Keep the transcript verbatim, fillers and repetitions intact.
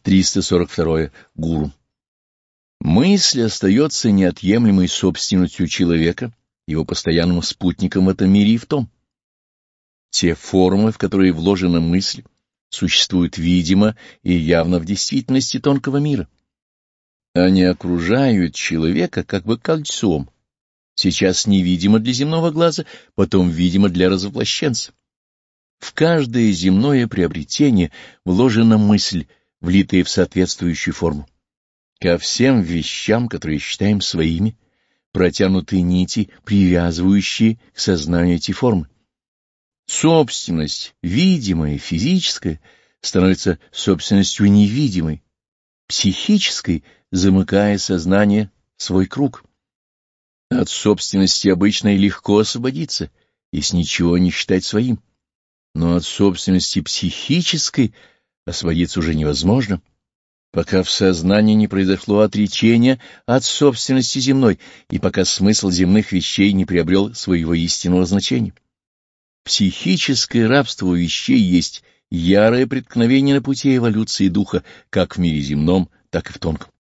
триста сорок два. Гуру. Мысль остается неотъемлемой собственностью человека, его постоянным спутником в этом мире и в том. Те формы, в которые вложена мысль, существуют видимо и явно в действительности тонкого мира. Они окружают человека как бы кольцом, сейчас невидимо для земного глаза, потом видимо для развоплощенца. В каждое земное приобретение вложена мысль, влитая в соответствующую форму. Ко всем вещам, которые считаем своими, протянуты нити, привязывающие к сознанию эти формы. Собственность, видимая, физическая, становится собственностью невидимой, психической, замыкая сознание в свой круг. От собственности обычной легко освободиться, если ничего не считать своим, но от собственности психической освободиться уже невозможно, пока в сознании не произошло отречение от собственности земной и пока смысл земных вещей не приобрел своего истинного значения. Психическое рабство у вещей есть ярое преткновение на пути эволюции духа как в мире земном, так и в тонком.